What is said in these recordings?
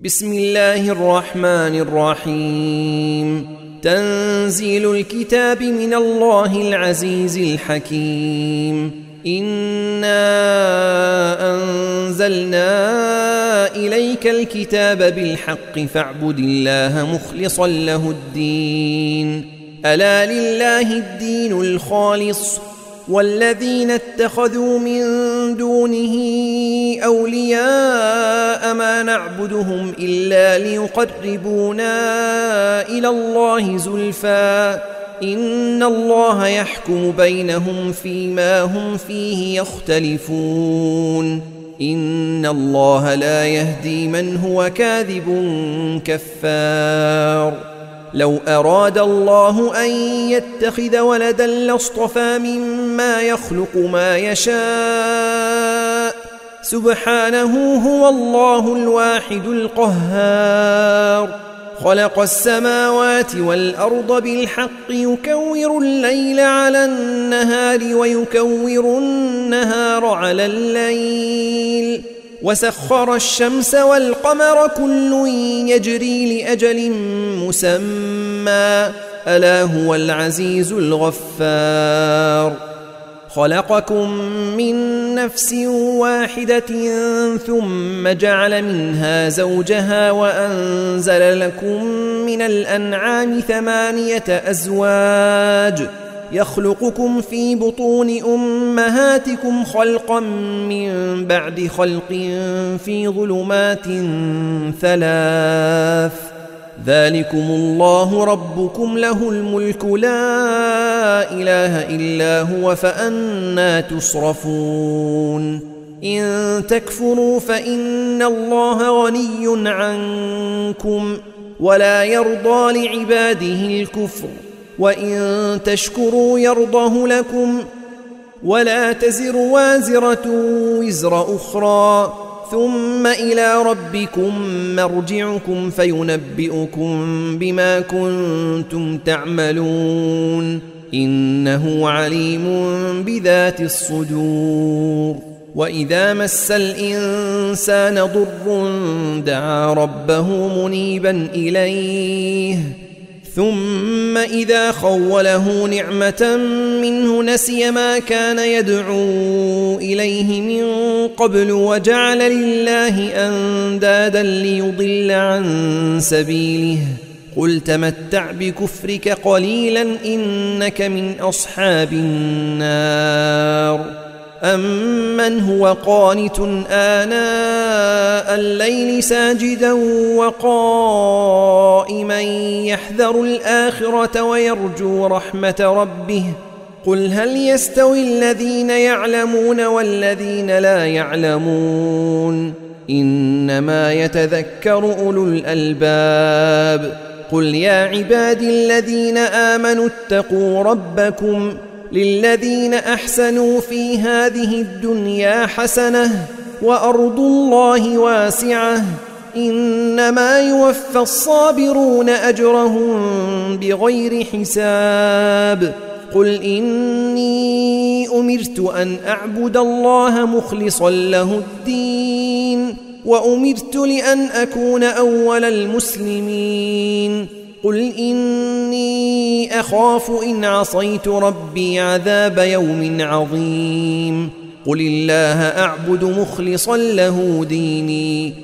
بسم الله الرحمن الرحيم. تنزيل الكتاب من الله العزيز الحكيم. إنا أنزلنا إليك الكتاب بالحق فاعبد الله مخلصا له الدين. ألا لله الدين الخالص والذين اتخذوا من دونه أولياء ما نعبدهم إلا ليقربونا إلى الله زلفى إن الله يحكم بينهم فيما هم فيه يختلفون. إن الله لا يهدي من هو كاذب كفار. لو أراد الله أن يتخذ ولدا لاصطفى مما يخلق ما يشاء سبحانه هو الله الواحد القهار. خلق السماوات والأرض بالحق يكور الليل على النهار ويكور النهار على الليل وسخر الشمس والقمر كل يجري لأجل مسمى ألا هو العزيز الغفار. خلقكم من نفس واحدة ثم جعل منها زوجها وأنزل لكم من الأنعام 8 أزواج يخلقكم في بطون أمهاتكم خلقا من بعد خلق في ظلمات 3 ذلكم الله ربكم له الملك لا إله إلا هو فأنى تصرفون. إن تكفروا فإن الله غني عنكم ولا يرضى لعباده الكفر وإن تشكروا يرضه لكم ولا تزر وازرة وزر أخرى ثم إلى ربكم مرجعكم فينبئكم بما كنتم تعملون إنه عليم بذات الصدور. وإذا مس الإنسان ضر دعا ربه منيبا إليه ثم إذا خوله نعمة منه نسي ما كان يدعو إليه من قبل وجعل لله أندادا ليضل عن سبيله قل تمتع بكفرك قليلا إنك من أصحاب النار. أمن هو قانت آناء الليل ساجدا وقائما يحذر الآخرة ويرجو رحمة ربه قل هل يستوي الذين يعلمون والذين لا يعلمون إنما يتذكر أولو الألباب. قل يا عبادي الذين آمنوا اتقوا ربكم للذين أحسنوا في هذه الدنيا حسنة وأرض الله واسعة إنما يوفى الصابرون أجرهم بغير حساب. قل إني أمرت أن أعبد الله مخلصا له الدين وأمرت لأن أكون أول المسلمين. قل إني أخاف إن عصيت ربي عذاب يوم عظيم. قل الله أعبد مخلصا له ديني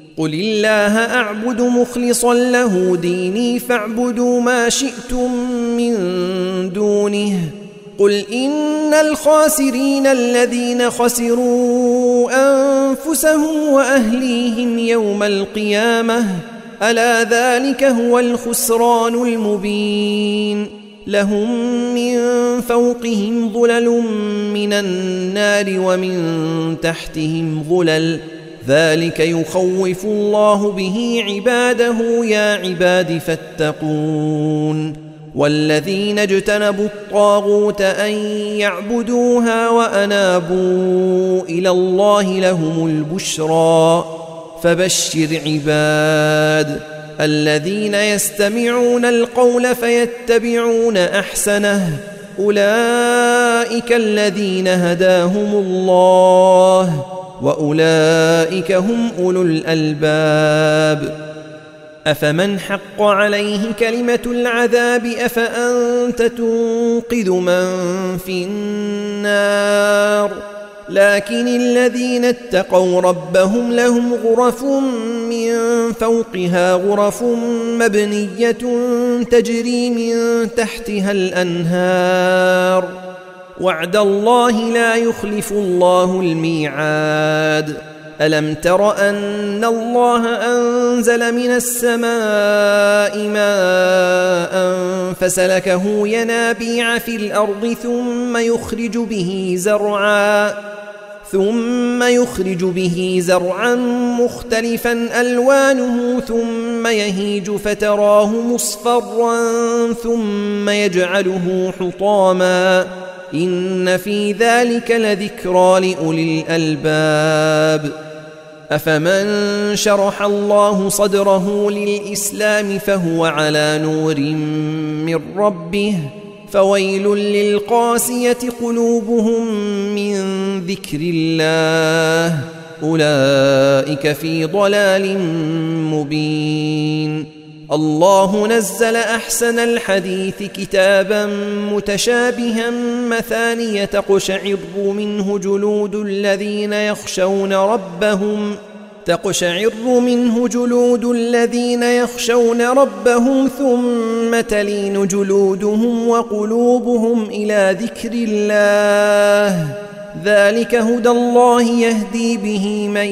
فاعبدوا ما شئتم من دونه. قل إن الخاسرين الذين خسروا أنفسهم وأهليهم يوم القيامة ألا ذلك هو الخسران المبين. لهم من فوقهم ظلل من النار ومن تحتهم ظلل ذلك يخوف الله به عباده يا عباد فاتقون. والذين اجتنبوا الطاغوت أن يعبدوها وأنابوا إلى الله لهم البشرى فبشر عباد الذين يستمعون القول فيتبعون أحسنه أولئك الذين هداهم الله وأولئك هم أولو الألباب. أفمن حق عليه كلمة العذاب أفأنت تنقذ من في النار؟ لكن الذين اتقوا ربهم لهم غرف من فوقها غرف مبنية تجري من تحتها الأنهار، وعد الله لا يخلف الله الميعاد. ألم تر أن الله أنزل من السماء ماء فسلكه ينابيع في الأرض ثم يخرج به زرعا مختلفا ألوانه ثم يهيج فتراه مصفرا ثم يجعله حطاما إن في ذلك لذكرى لأولي الألباب. أفمن شرح الله صدره للإسلام فهو على نور من ربه فويل للقاسية قلوبهم من ذكر الله أولئك في ضلال مبين. الله نزل أحسن الحديث كتابا متشابها مثانية تقشعر منه جلود الذين يخشون ربهم ثم تلين جلودهم وقلوبهم إلى ذكر الله ذلك هدى الله يهدي به من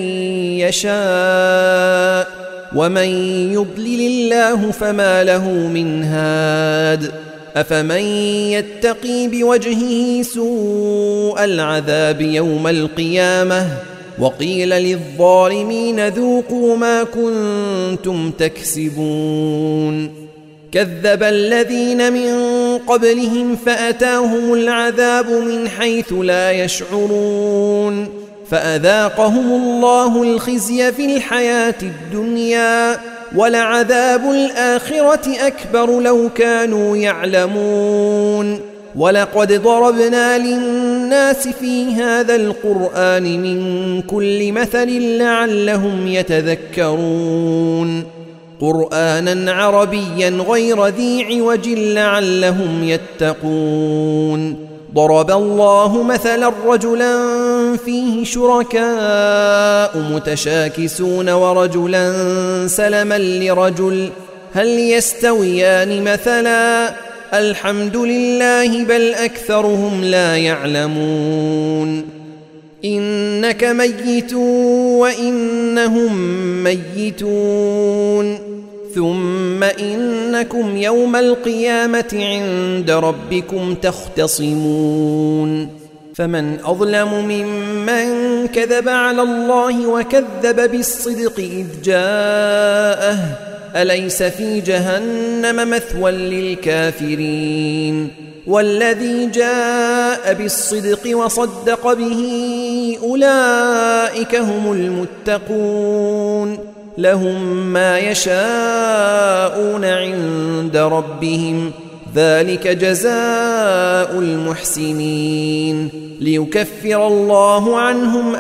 يشاء ومن يضلل الله فما له من هاد. أفمن يتقي بوجهه سوء العذاب يوم القيامة وقيل للظالمين ذوقوا ما كنتم تكسبون. كذب الذين من قبلهم فأتاهم العذاب من حيث لا يشعرون فأذاقهم الله الخزي في الحياة الدنيا ولعذاب الآخرة أكبر لو كانوا يعلمون. ولقد ضربنا للناس في هذا القرآن من كل مثل لعلهم يتذكرون قرآنا عربيا غير ذي عوج لعلهم يتقون. ضرب الله مثلا رجلا فيه شركاء متشاكسون ورجلا سلما لرجل هل يستويان مثلا الحمد لله بل أكثرهم لا يعلمون. إنك ميت وإنهم ميتون ثم إنكم يوم القيامة عند ربكم تختصمون. فمن أظلم ممن كذب على الله وكذب بالصدق إذ جاءه أليس في جهنم مثوى للكافرين؟ والذي جاء بالصدق وصدق به أولئك هم المتقون لهم ما يشاءون عند ربهم ذلك جزاء المحسنين ليكفر الله عنهم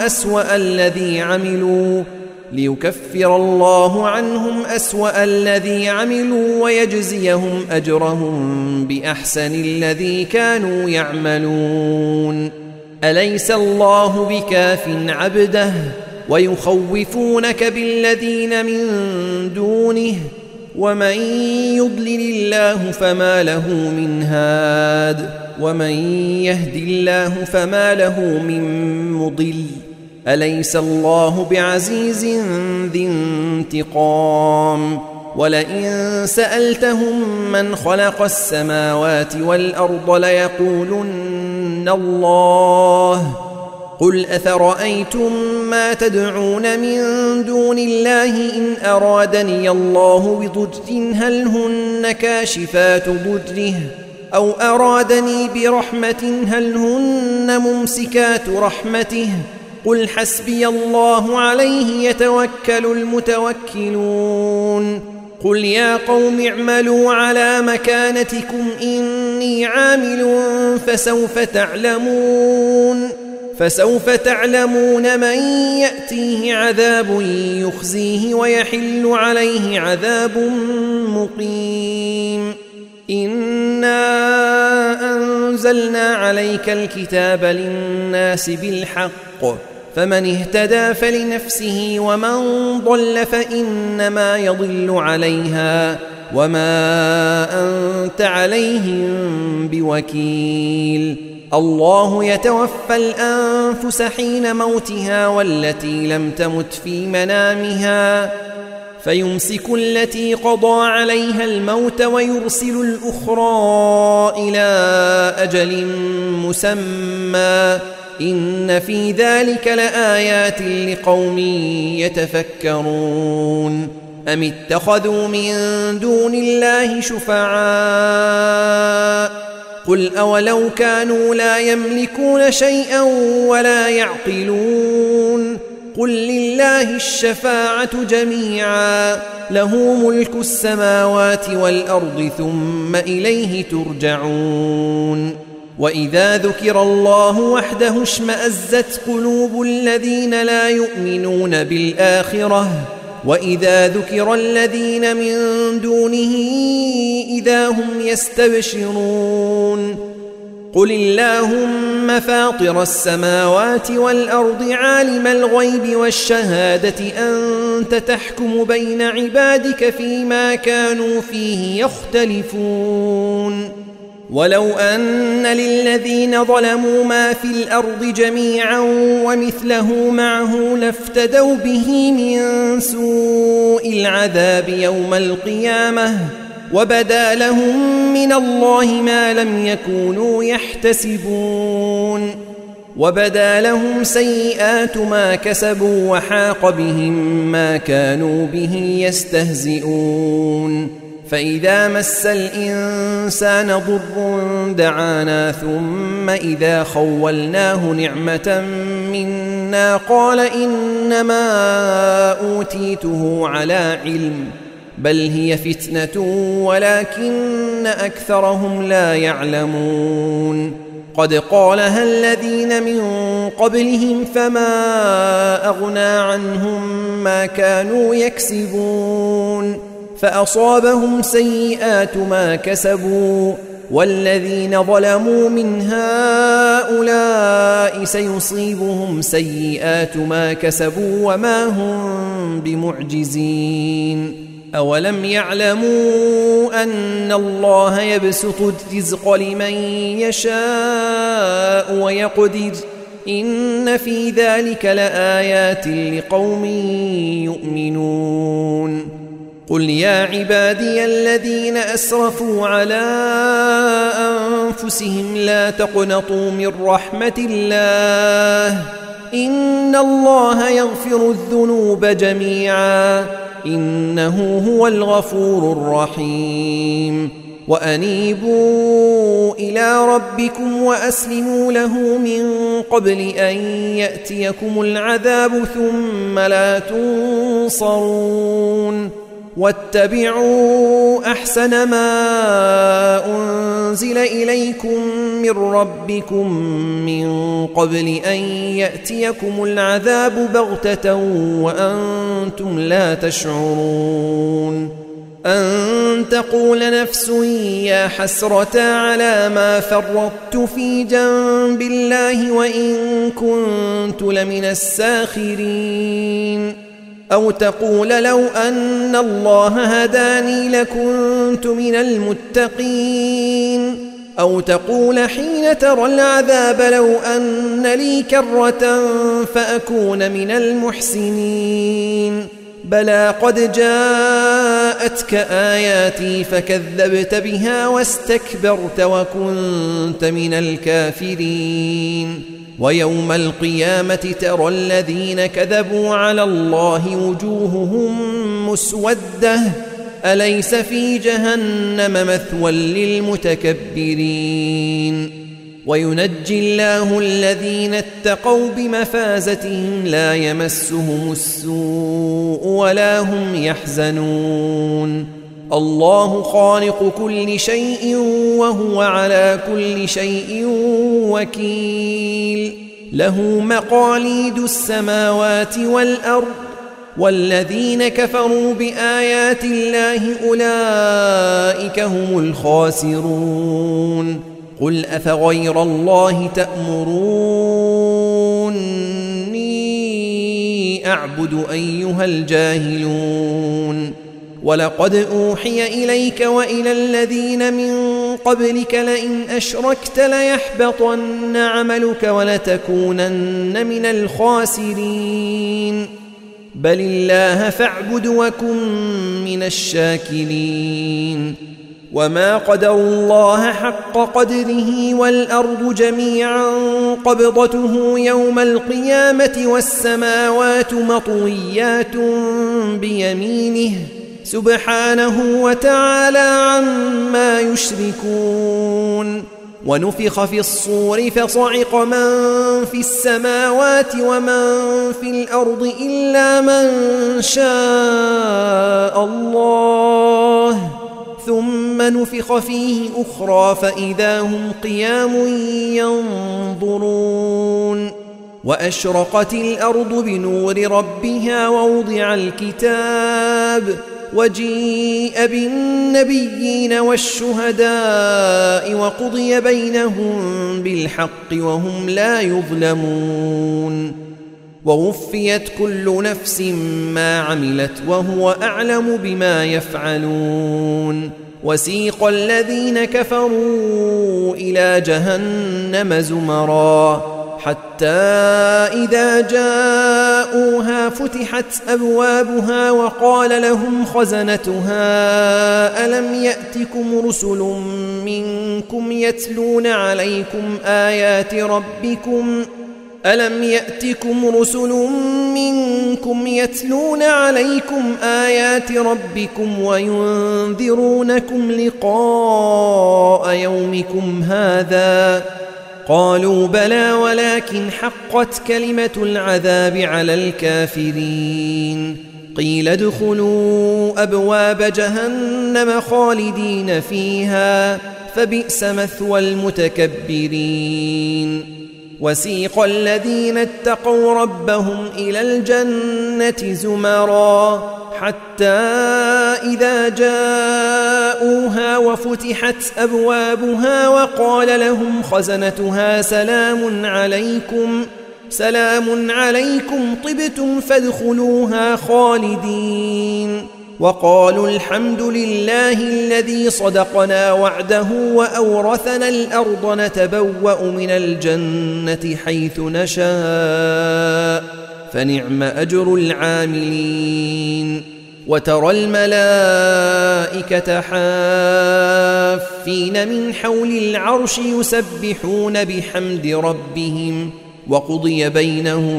أسوأ الذي عملوا ويجزيهم أجرهم بأحسن الذي كانوا يعملون. أليس الله بكاف عبده ويخوفونك بالذين من دونه ومن يضلل الله فما له من هاد ومن يهد الله فما له من مضل. أليس الله بعزيز ذي انتقام؟ ولئن سألتهم من خلق السماوات والأرض ليقولن الله قل أفرأيتم ما تدعون من دون الله إن أرادني الله بضر هل هن كاشفات ضره أو أرادني برحمة هل هن ممسكات رحمته قل حسبي الله عليه يتوكل المتوكلون. قل يا قوم اعملوا على مكانتكم إني عامل فسوف تعلمون فسوف تعلمون من يأتيه عذاب يخزيه ويحل عليه عذاب مقيم. إنا أنزلنا عليك الكتاب للناس بالحق، فمن اهتدى فلنفسه ومن ضل فإنما يضل عليها وما أنت عليهم بوكيل. الله يتوفى الأنفس حين موتها والتي لم تمت في منامها فيمسك التي قضى عليها الموت ويرسل الأخرى إلى أجل مسمى إن في ذلك لآيات لقوم يتفكرون. أم اتخذوا من دون الله شفعاء قل أولو كانوا لا يملكون شيئا ولا يعقلون قل لله الشفاعة جميعا له ملك السماوات والأرض ثم إليه ترجعون. وإذا ذكر الله وحده اشمأزت قلوب الذين لا يؤمنون بالآخرة وإذا ذكر الذين من دونه إذا هم يستبشرون. قل اللهم فاطر السماوات والأرض عالم الغيب والشهادة أنت تحكم بين عبادك فيما كانوا فيه يختلفون. ولو أن للذين ظلموا ما في الأرض جميعا ومثله معه لافتدوا به من سوء العذاب يوم القيامة وبدا لهم من الله ما لم يكونوا يحتسبون. وبدا لهم سيئات ما كسبوا وحاق بهم ما كانوا به يستهزئون. فإذا مس الإنسان ضر دعانا ثم إذا خولناه نعمة منا قال إنما أوتيته على علم بل هي فتنة ولكن أكثرهم لا يعلمون. قد قالها الذين من قبلهم فما أغنى عنهم ما كانوا يكسبون فأصابهم سيئات ما كسبوا والذين ظلموا من هؤلاء سيصيبهم سيئات ما كسبوا وما هم بمعجزين. أولم يعلموا أن الله يبسط الرزق لمن يشاء ويقدر إن في ذلك لآيات لقوم يؤمنون. قل يا عبادي الذين أسرفوا على أنفسهم لا تقنطوا من رحمة الله إن الله يغفر الذنوب جميعا إنه هو الغفور الرحيم. وأنيبوا إلى ربكم وأسلموا له من قبل أن يأتيكم العذاب ثم لا تنصرون. واتبعوا أحسن ما أنزل إليكم من ربكم من قبل أن يأتيكم العذاب بغتة وأنتم لا تشعرون. أن تقول نفس يا حسرة على ما فرطت في جنب الله وإن كنت لمن الساخرين. أو تقول لو أن الله هداني لكنت من المتقين. أو تقول حين ترى العذاب لو أن لي كرة فأكون من المحسنين. بلى قد جاءتك آياتي فكذبت بها واستكبرت وكنت من الكافرين. ويوم القيامة ترى الذين كذبوا على الله وجوههم مسودة أليس في جهنم مثوى للمتكبرين. وينجي الله الذين اتقوا بمفازتهم لا يمسهم السوء ولا هم يحزنون. الله خالق كل شيء وهو على كل شيء وكيل. له مقاليد السماوات والأرض والذين كفروا بآيات الله أولئك هم الخاسرون قل أفغير الله تأمروني أعبد أيها الجاهلون ولقد أوحي إليك وإلى الذين من قبلك لئن أشركت ليحبطن عملك ولتكونن من الخاسرين بل الله فاعبد وكن من الشاكرين وما قدروا الله حق قدره والأرض جميعا قبضته يوم القيامة والسماوات مطويات بيمينه سبحانه وتعالى عما يشركون ونفخ في الصور فصعق من في السماوات ومن في الأرض إلا من شاء الله ثم نفخ فيه أخرى فإذا هم قيام ينظرون وأشرقت الأرض بنور ربها ووضع الكتاب وجيء بالنبيين والشهداء وقضي بينهم بالحق وهم لا يظلمون ووفيت كل نفس ما عملت وهو أعلم بما يفعلون وسيق الذين كفروا إلى جهنم زمرا حتى إذا جاءوها فتحت أبوابها وقال لهم خزنتها ألم يأتكم رسل منكم يتلون عليكم آيات ربكم وينذرونكم لقاء يومكم هذا قالوا بلى ولكن حقت كلمة العذاب على الكافرين قيل ادخلوا أبواب جهنم خالدين فيها فبئس مثوى المتكبرين وسيق الذين اتقوا ربهم إلى الجنة زمرا حتى إذا جاءوها وفتحت أبوابها وقال لهم خزنتها سلام عليكم طبتم فادخلوها خالدين وقالوا الحمد لله الذي صدقنا وعده وأورثنا الأرض نتبوأ من الجنة حيث نشاء فنعم أجر العاملين وترى الملائكة حافين من حول العرش يسبحون بحمد ربهم وقضي بينهم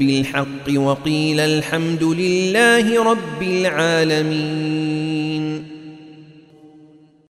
بالحق وقيل الحمد لله رب العالمين